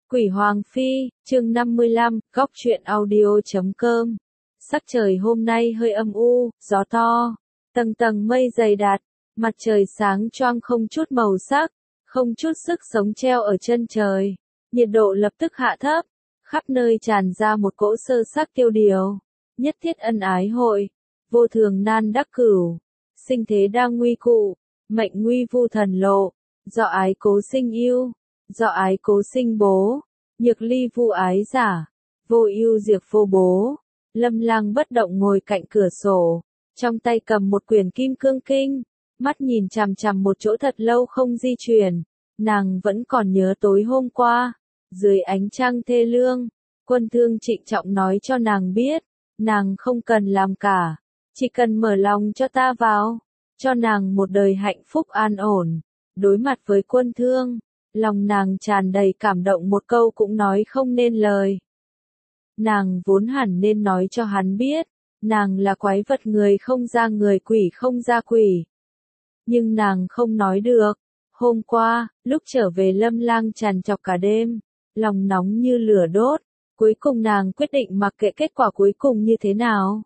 Quỷ Hoàng Phi, chương 55, góc truyện audio.com. Sắc trời hôm nay hơi âm u, gió to, tầng tầng mây dày đặc, mặt trời sáng choang không chút màu sắc, không chút sức sống treo ở chân trời. Nhiệt độ lập tức hạ thấp, khắp nơi tràn ra một cỗ sơ sắc tiêu điều. Nhất thiết ân ái hội, vô thường nan đắc cửu, sinh thế đang nguy cụ, mệnh nguy vu thần lộ, do ái cố sinh yêu. Do ái cố sinh bố, nhược ly vu ái giả, vô ưu diệt vô bố. Lâm Lang bất động ngồi cạnh cửa sổ, trong tay cầm một quyển kim cương kinh, mắt nhìn chằm chằm một chỗ thật lâu không di chuyển. Nàng vẫn còn nhớ tối hôm qua, dưới ánh trăng thê lương, Quân Thương trịnh trọng nói cho nàng biết, nàng không cần làm cả, chỉ cần mở lòng cho ta vào, cho nàng một đời hạnh phúc an ổn. Đối mặt với Quân Thương, lòng nàng tràn đầy cảm động, một câu cũng nói không nên lời. Nàng vốn hẳn nên nói cho hắn biết, nàng là quái vật người không ra người, quỷ không ra quỷ. Nhưng nàng không nói được. Hôm qua, lúc trở về Lâm Lang trằn trọc cả đêm, lòng nóng như lửa đốt, cuối cùng nàng quyết định mặc kệ kết quả cuối cùng như thế nào.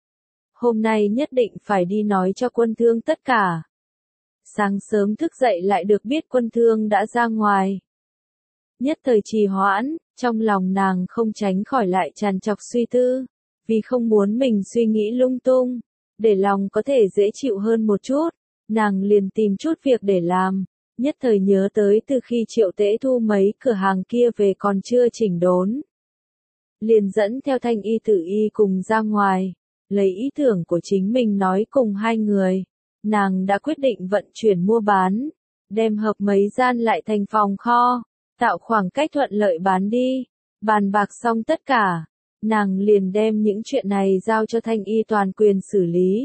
Hôm nay nhất định phải đi nói cho Quân Thương tất cả. Sáng sớm thức dậy lại được biết Quân Thương đã ra ngoài. Nhất thời trì hoãn, trong lòng nàng không tránh khỏi lại tràn trọc suy tư, vì không muốn mình suy nghĩ lung tung, để lòng có thể dễ chịu hơn một chút, nàng liền tìm chút việc để làm, nhất thời nhớ tới từ khi Triệu Tễ thu mấy cửa hàng kia về còn chưa chỉnh đốn. Liền dẫn theo Thanh Y Tử Y cùng ra ngoài, lấy ý tưởng của chính mình nói cùng hai người. Nàng đã quyết định vận chuyển mua bán, đem hợp mấy gian lại thành phòng kho, tạo khoảng cách thuận lợi bán đi. Bàn bạc xong tất cả, nàng liền đem những chuyện này giao cho Thanh Y toàn quyền xử lý.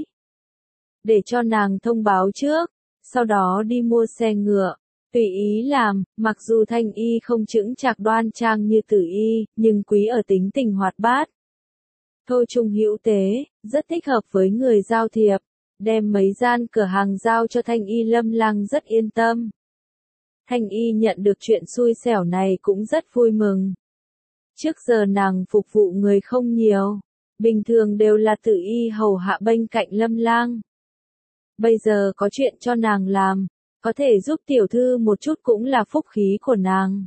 Để cho nàng thông báo trước, sau đó đi mua xe ngựa, tùy ý làm. Mặc dù Thanh Y không chững chạc đoan trang như Tử Y, nhưng quý ở tính tình hoạt bát. Thôi trung hữu tế, rất thích hợp với người giao thiệp. Đem mấy gian cửa hàng giao cho Thanh Y, Lâm Lang rất yên tâm. Thanh Y nhận được chuyện xui xẻo này cũng rất vui mừng. Trước giờ nàng phục vụ người không nhiều, bình thường đều là Tử Y hầu hạ bên cạnh Lâm Lang. Bây giờ có chuyện cho nàng làm, có thể giúp tiểu thư một chút cũng là phúc khí của nàng.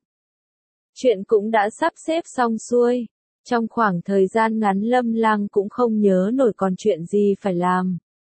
Chuyện cũng đã sắp xếp xong xuôi, trong khoảng thời gian ngắn Lâm Lang cũng không nhớ nổi còn chuyện gì phải làm.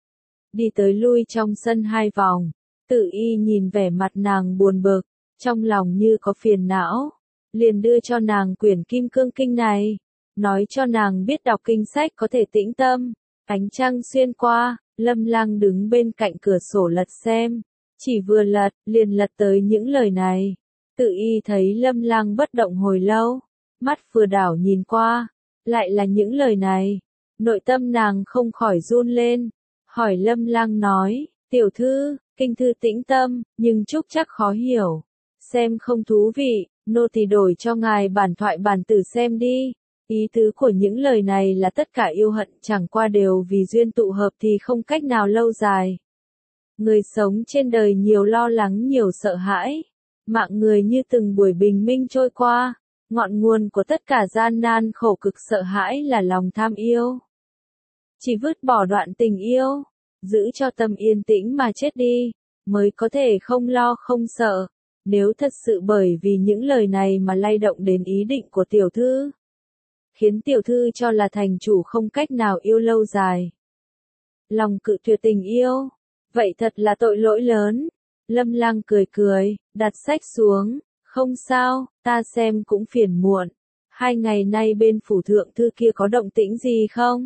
Đi tới lui trong sân hai vòng, Tử Y nhìn vẻ mặt nàng buồn bực, trong lòng như có phiền não, liền đưa cho nàng quyển Kim Cương Kinh này, nói cho nàng biết đọc kinh sách có thể tĩnh tâm. Ánh trăng xuyên qua, Lâm Lang đứng bên cạnh cửa sổ lật xem, chỉ vừa lật, liền lật tới những lời này. Tử Y thấy Lâm Lang bất động hồi lâu, mắt vừa đảo nhìn qua, lại là những lời này, nội tâm nàng không khỏi run lên. Hỏi Lâm Lang nói, tiểu thư, kinh thư tĩnh tâm, nhưng trúc chắc khó hiểu, xem không thú vị, nô tỳ đổi cho ngài bản thoại bản tử xem đi. Ý tứ của những lời này là tất cả yêu hận chẳng qua đều vì duyên tụ hợp thì không cách nào lâu dài. Người sống trên đời nhiều lo lắng nhiều sợ hãi, mạng người như từng buổi bình minh trôi qua, ngọn nguồn của tất cả gian nan khổ cực sợ hãi là lòng tham yêu. Chỉ vứt bỏ đoạn tình yêu, giữ cho tâm yên tĩnh mà chết đi, mới có thể không lo không sợ. Nếu thật sự bởi vì những lời này mà lay động đến ý định của tiểu thư, khiến tiểu thư cho là thành chủ không cách nào yêu lâu dài, lòng cự tuyệt tình yêu, vậy thật là tội lỗi lớn. Lâm Lang cười cười, đặt sách xuống, không sao, ta xem cũng phiền muộn. 2 ngày nay bên phủ thượng thư kia có động tĩnh gì không?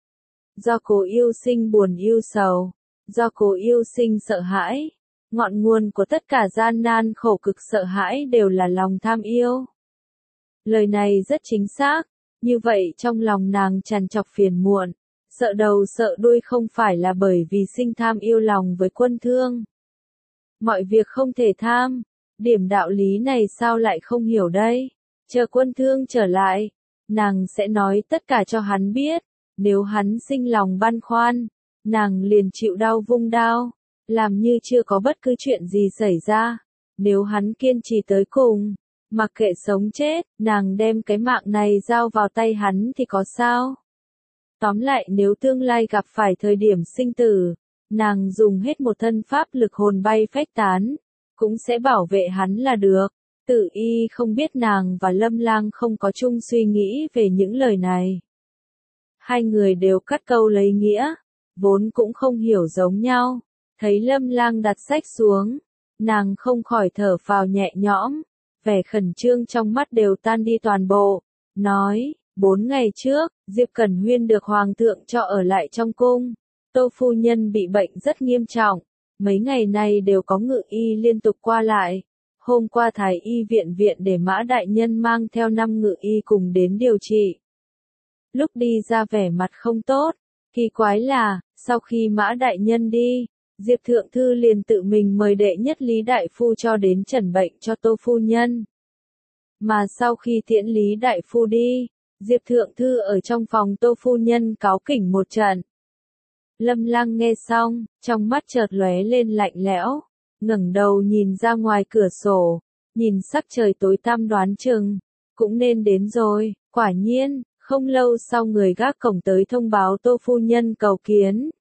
Do cố yêu sinh buồn yêu sầu, do cố yêu sinh sợ hãi, ngọn nguồn của tất cả gian nan khổ cực sợ hãi đều là lòng tham yêu. Lời này rất chính xác, như vậy trong lòng nàng tràn trọc phiền muộn, sợ đầu sợ đuôi không phải là bởi vì sinh tham yêu lòng với Quân Thương. Mọi việc không thể tham, điểm đạo lý này sao lại không hiểu đây? Chờ Quân Thương trở lại, nàng sẽ nói tất cả cho hắn biết. Nếu hắn sinh lòng băn khoăn, nàng liền chịu đau vung đao, làm như chưa có bất cứ chuyện gì xảy ra. Nếu hắn kiên trì tới cùng, Mặc kệ sống chết, nàng đem cái mạng này giao vào tay hắn thì có sao? Tóm lại nếu tương lai gặp phải thời điểm sinh tử, nàng dùng hết một thân pháp lực hồn bay phách tán, cũng sẽ bảo vệ hắn là được. Tử Y không biết nàng và Lâm Lang không có chung suy nghĩ về những lời này. Hai người đều cắt câu lấy nghĩa, vốn cũng không hiểu giống nhau. Thấy Lâm Lang đặt sách xuống, nàng không khỏi thở phào nhẹ nhõm, vẻ khẩn trương trong mắt đều tan đi toàn bộ, nói, 4 ngày trước, Diệp Cẩn Huyên được Hoàng thượng cho ở lại trong cung. Tô phu nhân bị bệnh rất nghiêm trọng, mấy ngày nay đều có ngự y liên tục qua lại. Hôm qua Thái y viện để Mã đại nhân mang theo 5 ngự y cùng đến điều trị. Lúc đi ra vẻ mặt không tốt, kỳ quái là, sau khi Mã đại nhân đi, Diệp thượng thư liền tự mình mời đệ nhất Lý đại phu cho đến chẩn bệnh cho Tô phu nhân. Mà sau khi tiễn Lý đại phu đi, Diệp thượng thư ở trong phòng Tô phu nhân cáu kỉnh một trận. Lâm Lang nghe xong, trong mắt chợt lóe lên lạnh lẽo, ngẩng đầu nhìn ra ngoài cửa sổ, nhìn sắc trời tối tăm đoán chừng cũng nên đến rồi. Quả nhiên, không lâu sau người gác cổng tới thông báo Tô phu nhân cầu kiến.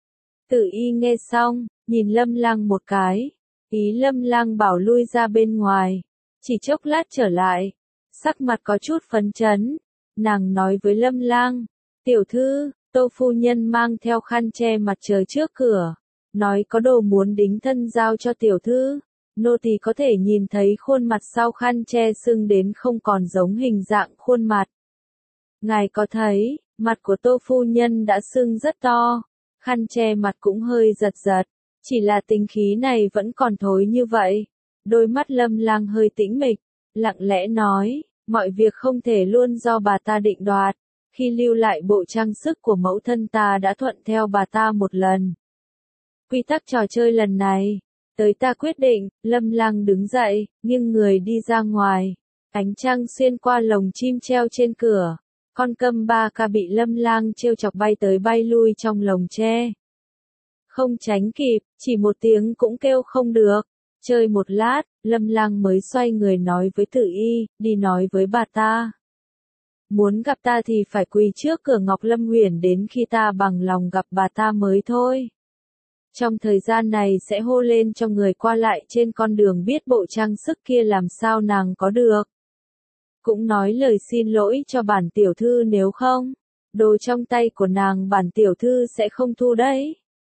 Tử Y nghe xong, nhìn Lâm Lang một cái, ý Lâm Lang bảo lui ra bên ngoài, chỉ chốc lát trở lại, sắc mặt có chút phấn chấn, nàng nói với Lâm Lang, tiểu thư, Tô phu nhân mang theo khăn che mặt chờ trước cửa, nói có đồ muốn đính thân giao cho tiểu thư, nô tỳ có thể nhìn thấy khuôn mặt sau khăn che sưng đến không còn giống hình dạng khuôn mặt. Ngài có thấy, mặt của Tô phu nhân đã sưng rất to, khăn che mặt cũng hơi giật giật, chỉ là tính khí này vẫn còn thối như vậy. Đôi mắt Lâm Lang hơi tĩnh mịch, lặng lẽ nói, mọi việc không thể luôn do bà ta định đoạt. Khi lưu lại bộ trang sức của mẫu thân ta đã thuận theo bà ta một lần. Quy tắc trò chơi lần này, tới ta quyết định. Lâm Lang đứng dậy, nghiêng người đi ra ngoài. Ánh trăng xuyên qua lồng chim treo trên cửa. Con câm ba ca bị Lâm Lang trêu chọc bay tới bay lui trong lồng tre. Không tránh kịp, chỉ một tiếng cũng kêu không được. Chơi một lát, Lâm Lang mới xoay người nói với Tử Y, đi nói với bà ta. Muốn gặp ta thì phải quỳ trước cửa Ngọc Lâm Huyền đến khi ta bằng lòng gặp bà ta mới thôi. Trong thời gian này sẽ hô lên cho người qua lại trên con đường biết bộ trang sức kia làm sao nàng có được. Cũng nói lời xin lỗi cho bản tiểu thư nếu không, đồ trong tay của nàng bản tiểu thư sẽ không thu đấy.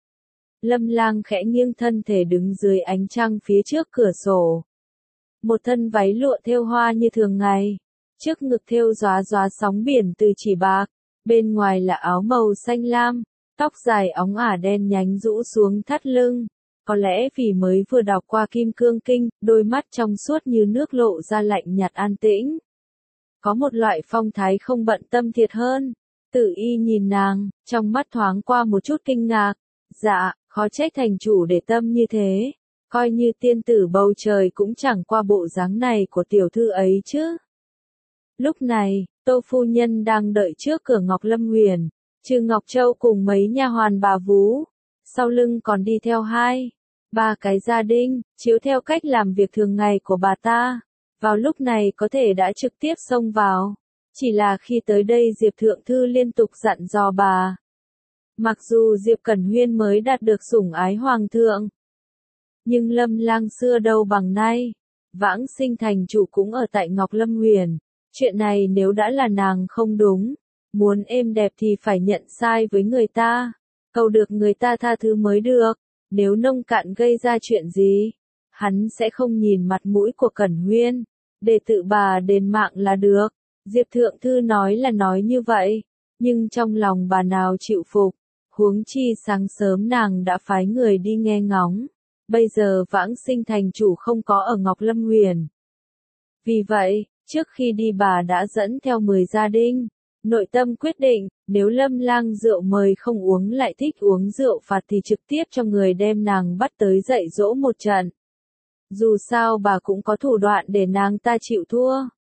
Lâm Lang khẽ nghiêng thân thể đứng dưới ánh trăng phía trước cửa sổ. Một thân váy lụa thêu hoa như thường ngày. Trước ngực thêu róa róa sóng biển từ chỉ bạc, bên ngoài là áo màu xanh lam, tóc dài óng ả đen nhánh rũ xuống thắt lưng. Có lẽ vì mới vừa đọc qua Kim Cương Kinh, đôi mắt trong suốt như nước lộ ra lạnh nhạt an tĩnh. Có một loại phong thái không bận tâm thiệt hơn. Tử Y nhìn nàng, trong mắt thoáng qua một chút kinh ngạc. Dạ, khó trách thành chủ để tâm như thế. Coi như tiên tử bầu trời cũng chẳng qua bộ dáng này của tiểu thư ấy chứ. Lúc này, Tô phu nhân đang đợi trước cửa Ngọc Lâm Huyền, Trừ Ngọc Châu cùng mấy nha hoàn bà vú, sau lưng còn đi theo 2, 3 cái gia đình, chiếu theo cách làm việc thường ngày của bà ta. Vào lúc này có thể đã trực tiếp xông vào, chỉ là khi tới đây Diệp thượng thư liên tục dặn dò bà. Mặc dù Diệp Cẩn Huyên mới đạt được sủng ái hoàng thượng, nhưng Lâm Lang xưa đâu bằng nay, Vãng Sinh thành chủ cũng ở tại Ngọc Lâm Huyền. Chuyện này nếu đã là nàng không đúng, muốn êm đẹp thì phải nhận sai với người ta, cầu được người ta tha thứ mới được. Nếu nông cạn gây ra chuyện gì, hắn sẽ không nhìn mặt mũi của Cẩn Huyên, để tự bà đền mạng là được. Diệp thượng thư nói là nói như vậy, nhưng trong lòng bà nào chịu phục, huống chi sáng sớm nàng đã phái người đi nghe ngóng, bây giờ Vãng Sinh thành chủ không có ở Ngọc Lâm Huyền. Vì vậy, trước khi đi bà đã dẫn theo 10 gia đình, nội tâm quyết định, nếu Lâm Lang rượu mời không uống lại thích uống rượu phạt thì trực tiếp cho người đem nàng bắt tới dạy dỗ một trận. Dù sao bà cũng có thủ đoạn để nàng ta chịu thua.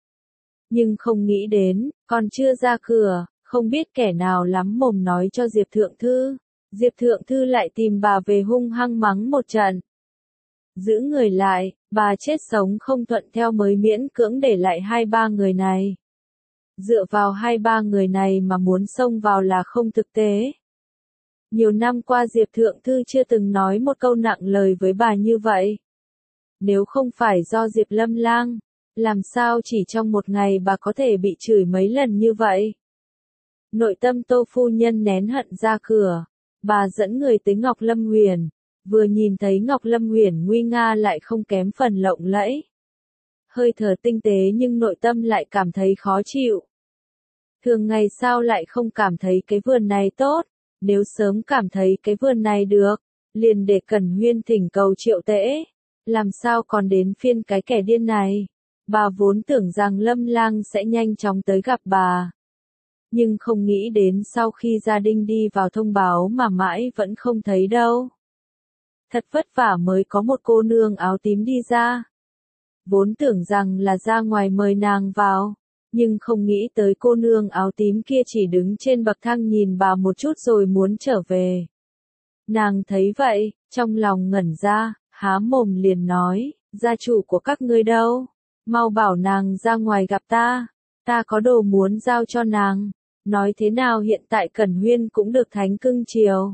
Nhưng không nghĩ đến, còn chưa ra cửa, không biết kẻ nào lắm mồm nói cho Diệp thượng thư. Diệp thượng thư lại tìm bà về hung hăng mắng một trận. Giữ người lại, Bà chết sống không thuận theo mới miễn cưỡng để lại hai ba người này. Dựa vào hai ba người này mà muốn xông vào là không thực tế. Nhiều năm qua Diệp Thượng Thư chưa từng nói một câu nặng lời với bà như vậy. Nếu không phải do Diệp Lâm Lang, làm sao chỉ trong một ngày bà có thể bị chửi mấy lần như vậy? Nội tâm Tô phu nhân nén hận ra cửa, bà dẫn người tới Ngọc Lâm Huyền, vừa nhìn thấy Ngọc Lâm Huyền nguy nga lại không kém phần lộng lẫy. Hơi thở tinh tế nhưng nội tâm lại cảm thấy khó chịu. Thường ngày sao lại không cảm thấy cái vườn này tốt, nếu sớm cảm thấy cái vườn này được, liền để Cẩn Huyên thỉnh cầu Triệu Tễ, làm sao còn đến phiên cái kẻ điên này. Bà vốn tưởng rằng Lâm Lang sẽ nhanh chóng tới gặp bà. Nhưng không nghĩ đến sau khi gia đình đi vào thông báo mà mãi vẫn không thấy đâu. Thật vất vả mới có một cô nương áo tím đi ra. Vốn tưởng rằng là ra ngoài mời nàng vào, nhưng không nghĩ tới cô nương áo tím kia chỉ đứng trên bậc thang nhìn bà một chút rồi muốn trở về. Nàng thấy vậy, trong lòng ngẩn ra, há mồm liền nói, gia chủ của các ngươi đâu? Mau bảo nàng ra ngoài gặp ta có đồ muốn giao cho nàng. Nói thế nào hiện tại Cẩn Huyên cũng được thánh cưng chiều.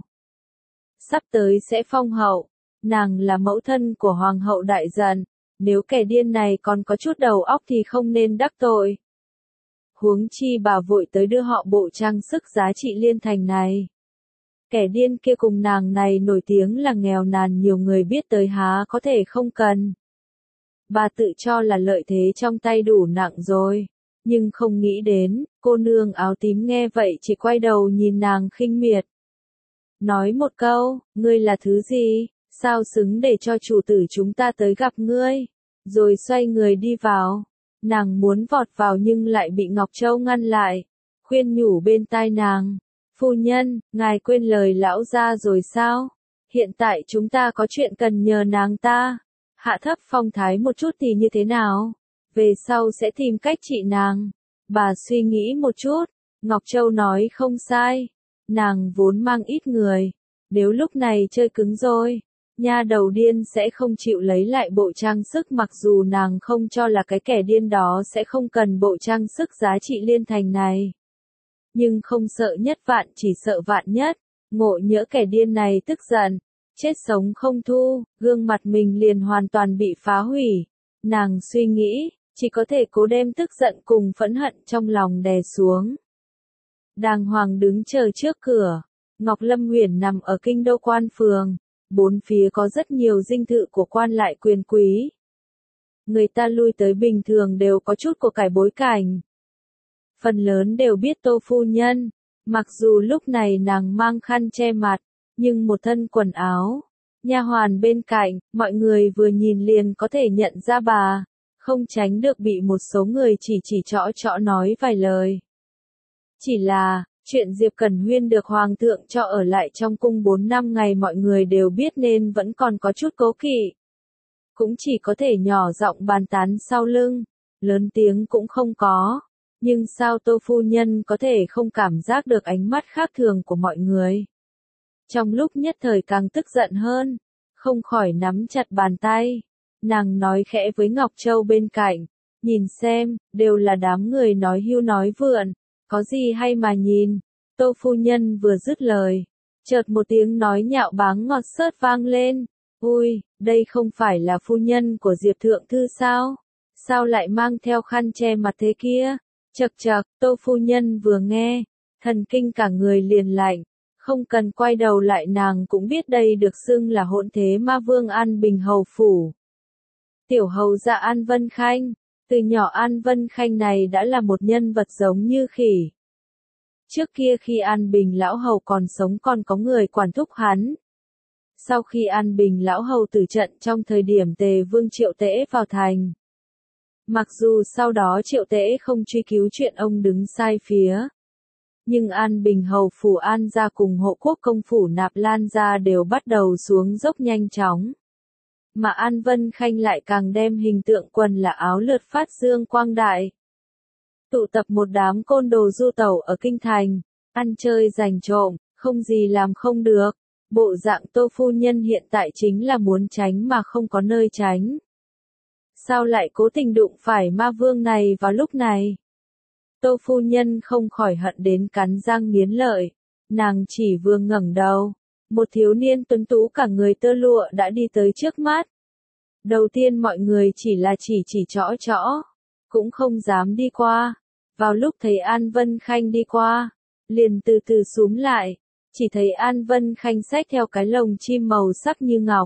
Sắp tới sẽ phong hậu, nàng là mẫu thân của hoàng hậu đại dần, nếu kẻ điên này còn có chút đầu óc thì không nên đắc tội. Huống chi bà vội tới đưa họ bộ trang sức giá trị liên thành này. Kẻ điên kia cùng nàng này nổi tiếng là nghèo nàn nhiều người biết tới há có thể không cần. Bà tự cho là lợi thế trong tay đủ nặng rồi, nhưng không nghĩ đến, cô nương áo tím nghe vậy chỉ quay đầu nhìn nàng khinh miệt. Nói một câu, ngươi là thứ gì, sao xứng để cho chủ tử chúng ta tới gặp ngươi, rồi xoay người đi vào. Nàng muốn vọt vào nhưng lại bị Ngọc Châu ngăn lại, khuyên nhủ bên tai nàng, phu nhân, ngài quên lời lão gia rồi sao, hiện tại chúng ta có chuyện cần nhờ nàng ta, hạ thấp phong thái một chút thì như thế nào, về sau sẽ tìm cách trị nàng. Bà suy nghĩ một chút, Ngọc Châu nói không sai, nàng vốn mang ít người, nếu lúc này chơi cứng rồi, nha đầu điên sẽ không chịu lấy lại bộ trang sức mặc dù nàng không cho là cái kẻ điên đó sẽ không cần bộ trang sức giá trị liên thành này. Nhưng không sợ nhất vạn chỉ sợ vạn nhất, ngộ nhỡ kẻ điên này tức giận, chết sống không thu, gương mặt mình liền hoàn toàn bị phá hủy. Nàng suy nghĩ, chỉ có thể cố đem tức giận cùng phẫn hận trong lòng đè xuống. Đàng hoàng đứng chờ trước cửa, Ngọc Lâm Huyền nằm ở kinh đô quan phường. Bốn phía có rất nhiều dinh thự của quan lại quyền quý. Người ta lui tới bình thường đều có chút của cải bối cảnh. Phần lớn đều biết Tô phu nhân, mặc dù lúc này nàng mang khăn che mặt, nhưng một thân quần áo, nha hoàn bên cạnh, mọi người vừa nhìn liền có thể nhận ra bà, không tránh được bị một số người chỉ trõ nói vài lời. Chỉ là, chuyện Diệp Cẩn Huyên được Hoàng thượng cho ở lại trong cung 4 năm ngày mọi người đều biết nên vẫn còn có chút cố kỵ. Cũng chỉ có thể nhỏ giọng bàn tán sau lưng, lớn tiếng cũng không có. Nhưng sao Tô phu nhân có thể không cảm giác được ánh mắt khác thường của mọi người? Trong lúc nhất thời càng tức giận hơn, không khỏi nắm chặt bàn tay. Nàng nói khẽ với Ngọc Châu bên cạnh, nhìn xem, đều là đám người nói hưu nói vượn. Có gì hay mà nhìn, Tô phu nhân vừa dứt lời, chợt một tiếng nói nhạo báng ngọt xớt vang lên, ui, đây không phải là phu nhân của Diệp Thượng Thư sao, sao lại mang theo khăn che mặt thế kia, chậc chậc, Tô phu nhân vừa nghe, thần kinh cả người liền lạnh, không cần quay đầu lại nàng cũng biết đây được xưng là hỗn thế ma vương An Bình hầu phủ. Tiểu hầu gia An Vân Khanh. Từ nhỏ An Vân Khanh này đã là một nhân vật giống như khỉ. Trước kia khi An Bình lão hầu còn sống còn có người quản thúc hắn. Sau khi An Bình lão hầu tử trận trong thời điểm Tề Vương Triệu Tễ vào thành. Mặc dù sau đó Triệu Tễ không truy cứu chuyện ông đứng sai phía. Nhưng An Bình hầu phủ An gia cùng hộ quốc công phủ Nạp Lan gia đều bắt đầu xuống dốc nhanh chóng. Mà An Vân Khanh lại càng đem hình tượng quần là áo lượt phát dương quang đại. Tụ tập một đám côn đồ du tẩu ở kinh thành, ăn chơi rành trộm, không gì làm không được. Bộ dạng Tô phu nhân hiện tại chính là muốn tránh mà không có nơi tránh. Sao lại cố tình đụng phải ma vương này vào lúc này? Tô phu nhân không khỏi hận đến cắn răng nghiến lợi. Nàng chỉ vừa ngẩng đầu, một thiếu niên tuấn tú cả người tơ lụa đã đi tới trước mắt. Đầu tiên mọi người chỉ là chỉ chõ, cũng không dám đi qua. Vào lúc thấy An Vân Khanh đi qua, liền từ từ xúm lại, chỉ thấy An Vân Khanh xách theo cái lồng chim màu sắc như ngọc.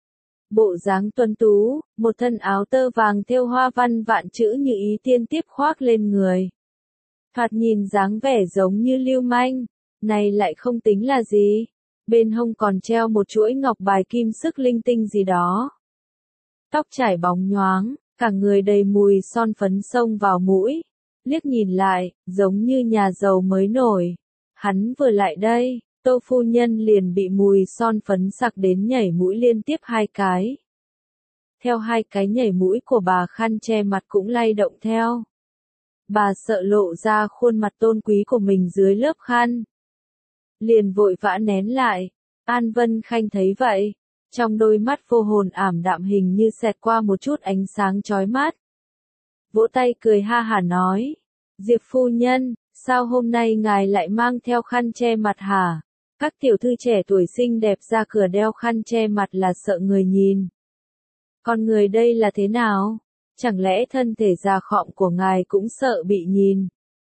Bộ dáng tuấn tú, một thân áo tơ vàng thêu hoa văn vạn chữ như ý tiên tiếp khoác lên người. Thoạt nhìn dáng vẻ giống như lưu manh, này lại không tính là gì. Bên hông còn treo một chuỗi ngọc bài kim sức linh tinh gì đó. Tóc trải bóng nhoáng, cả người đầy mùi son phấn xông vào mũi. Liếc nhìn lại, giống như nhà giàu mới nổi. Hắn vừa lại đây, Tô phu nhân liền bị mùi son phấn sặc đến nhảy mũi liên tiếp 2 cái. Theo 2 cái nhảy mũi của bà khăn che mặt cũng lay động theo. Bà sợ lộ ra khuôn mặt tôn quý của mình dưới lớp khăn. Liền vội vã nén lại. An Vân Khanh thấy vậy, trong đôi mắt vô hồn ảm đạm hình như xẹt qua một chút ánh sáng chói mắt. Vỗ tay cười ha hả nói, Diệp phu nhân, sao hôm nay ngài lại mang theo khăn che mặt hả? Các tiểu thư trẻ tuổi xinh đẹp ra cửa đeo khăn che mặt là sợ người nhìn. Con người đây là thế nào? Chẳng lẽ thân thể già khọm của ngài cũng sợ bị nhìn?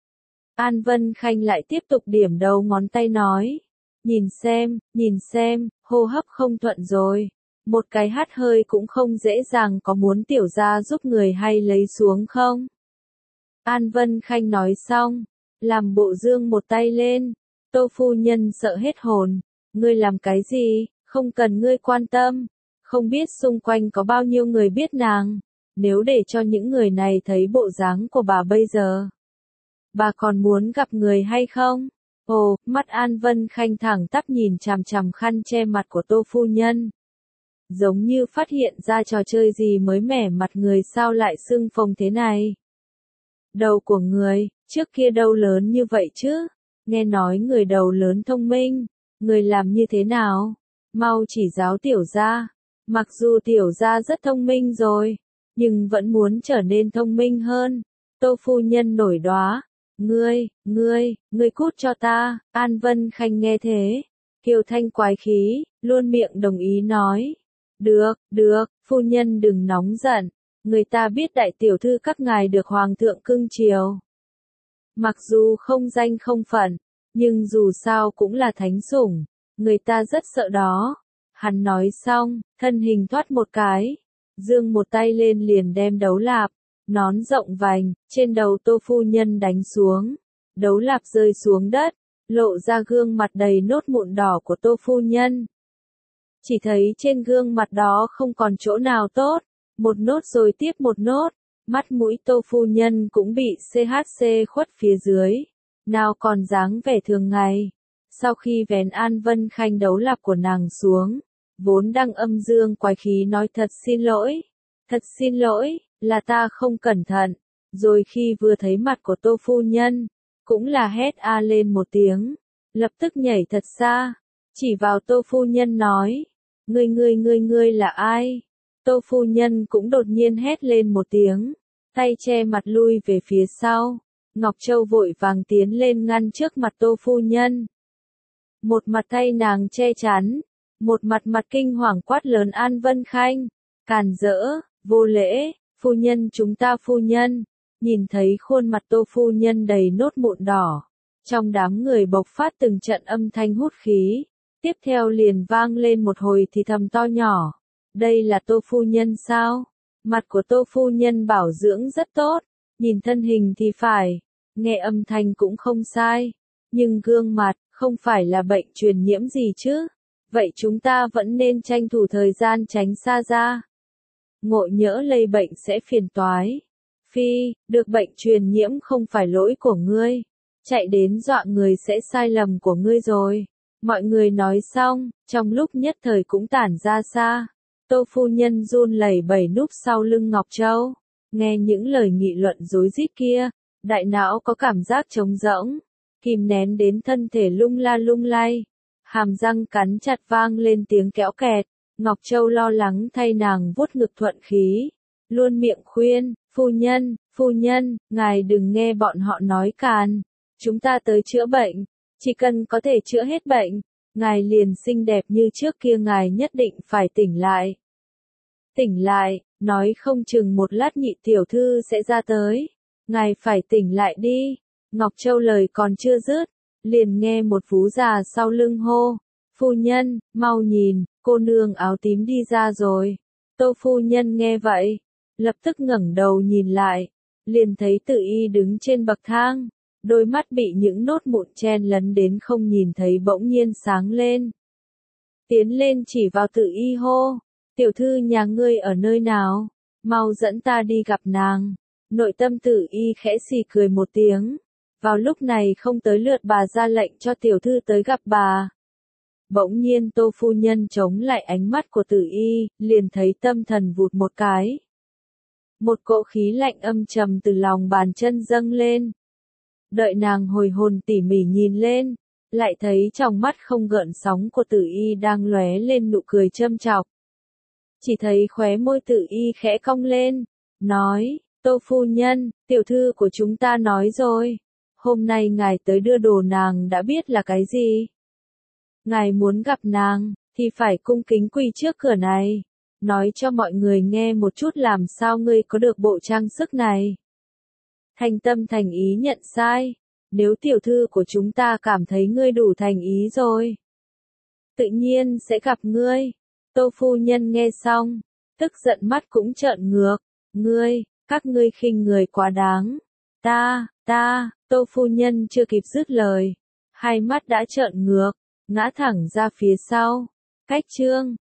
An Vân Khanh lại tiếp tục điểm đầu ngón tay nói. Nhìn xem, hô hấp không thuận rồi. Một cái hắt hơi cũng không dễ dàng, có muốn tiểu gia giúp người hay lấy xuống không? An Vân Khanh nói xong, làm bộ dương một tay lên. Tô phu nhân sợ hết hồn. Ngươi làm cái gì, không cần ngươi quan tâm. Không biết xung quanh có bao nhiêu người biết nàng. Nếu để cho những người này thấy bộ dáng của bà bây giờ, bà còn muốn gặp người hay không? Ồ, mắt An Vân Khanh thẳng tắp nhìn chằm chằm khăn che mặt của Tô phu nhân. Giống như phát hiện ra trò chơi gì mới mẻ, mặt người sao lại sưng phồng thế này? Đầu của người, trước kia đâu lớn như vậy chứ? Nghe nói người đầu lớn thông minh, người làm như thế nào? Mau chỉ giáo tiểu gia. Mặc dù tiểu gia rất thông minh rồi, nhưng vẫn muốn trở nên thông minh hơn. Tô phu nhân nổi đoá. Ngươi cút cho ta. An Vân Khanh nghe thế, kiều thanh quái khí, luôn miệng đồng ý nói. Được, phu nhân đừng nóng giận. Người ta biết đại tiểu thư các ngài được hoàng thượng cưng chiều. Mặc dù không danh không phận, nhưng dù sao cũng là thánh sủng. Người ta rất sợ đó. Hắn nói xong, thân hình thoát một cái. Dương một tay lên liền đem đấu lạp, nón rộng vành, trên đầu Tô phu nhân đánh xuống. Đấu lạp rơi xuống đất, lộ ra gương mặt đầy nốt mụn đỏ của Tô phu nhân. Chỉ thấy trên gương mặt đó không còn chỗ nào tốt, một nốt rồi tiếp một nốt, mắt mũi Tô phu nhân cũng bị CHC khuất phía dưới, nào còn dáng vẻ thường ngày. Sau khi vén An Vân Khanh đấu lạp của nàng xuống, vốn đang âm dương quái khí nói thật xin lỗi, là ta không cẩn thận. Rồi khi vừa thấy mặt của Tô phu nhân, cũng là hét a lên một tiếng, lập tức nhảy thật xa, chỉ vào Tô phu nhân nói, ngươi là ai? Tô phu nhân cũng đột nhiên hét lên một tiếng, tay che mặt lui về phía sau. Ngọc Châu vội vàng tiến lên ngăn trước mặt Tô phu nhân. Một mặt tay nàng che chắn, một mặt kinh hoàng quát lớn An Vân Khanh, càn rỡ, vô lễ, phu nhân chúng ta phu nhân. Nhìn thấy khuôn mặt Tô phu nhân đầy nốt mụn đỏ, trong đám người bộc phát từng trận âm thanh hút khí, tiếp theo liền vang lên một hồi thì thầm to nhỏ. Đây là Tô phu nhân sao? Mặt của Tô phu nhân bảo dưỡng rất tốt, nhìn thân hình thì phải, nghe âm thanh cũng không sai, nhưng gương mặt, không phải là bệnh truyền nhiễm gì chứ? Vậy chúng ta vẫn nên tranh thủ thời gian tránh xa ra. Ngộ nhỡ lây bệnh sẽ phiền toái. Phi, được bệnh truyền nhiễm không phải lỗi của ngươi. Chạy đến dọa người sẽ sai lầm của ngươi rồi. Mọi người nói xong, trong lúc nhất thời cũng tản ra xa. Tô phu nhân run lẩy bẩy núp sau lưng Ngọc Châu. Nghe những lời nghị luận rối rít kia, đại não có cảm giác trống rỗng, kìm nén đến thân thể lung la lung lay. Hàm răng cắn chặt vang lên tiếng kéo kẹt. Ngọc Châu lo lắng thay nàng vuốt ngực thuận khí. luôn miệng khuyên, phu nhân, ngài đừng nghe bọn họ nói càn. Chúng ta tới chữa bệnh, chỉ cần có thể chữa hết bệnh, ngài liền xinh đẹp như trước kia, ngài nhất định phải tỉnh lại. Tỉnh lại, nói không chừng một lát nhị tiểu thư sẽ ra tới. Ngài phải tỉnh lại đi. Ngọc Châu lời còn chưa dứt, liền nghe một phú già sau lưng hô. Phu nhân, mau nhìn, cô nương áo tím đi ra rồi. Tô phu nhân nghe vậy, lập tức ngẩng đầu nhìn lại, liền thấy Tử Y đứng trên bậc thang, đôi mắt bị những nốt mụn chen lấn đến không nhìn thấy bỗng nhiên sáng lên. Tiến lên chỉ vào Tử Y hô, tiểu thư nhà ngươi ở nơi nào, mau dẫn ta đi gặp nàng. Nội tâm Tử Y khẽ xì cười một tiếng, vào lúc này không tới lượt bà ra lệnh cho tiểu thư tới gặp bà. Bỗng nhiên Tô phu nhân chống lại ánh mắt của Tử Y, liền thấy tâm thần vụt một cái. Một cỗ khí lạnh âm trầm từ lòng bàn chân dâng lên. Đợi nàng hồi hồn tỉ mỉ nhìn lên, lại thấy trong mắt không gợn sóng của Tử Y đang lóe lên nụ cười châm chọc. Chỉ thấy khóe môi Tử Y khẽ cong lên, nói, Tô phu nhân, tiểu thư của chúng ta nói rồi, hôm nay ngài tới đưa đồ nàng đã biết là cái gì. Ngài muốn gặp nàng, thì phải cung kính quỳ trước cửa này. Nói cho mọi người nghe một chút làm sao ngươi có được bộ trang sức này. Thành tâm thành ý nhận sai. Nếu tiểu thư của chúng ta cảm thấy ngươi đủ thành ý rồi, tự nhiên sẽ gặp ngươi. Tô phu nhân nghe xong, tức giận mắt cũng trợn ngược. Các ngươi khinh người quá đáng. Tô phu nhân chưa kịp dứt lời, hai mắt đã trợn ngược, ngã thẳng ra phía sau. Cách chương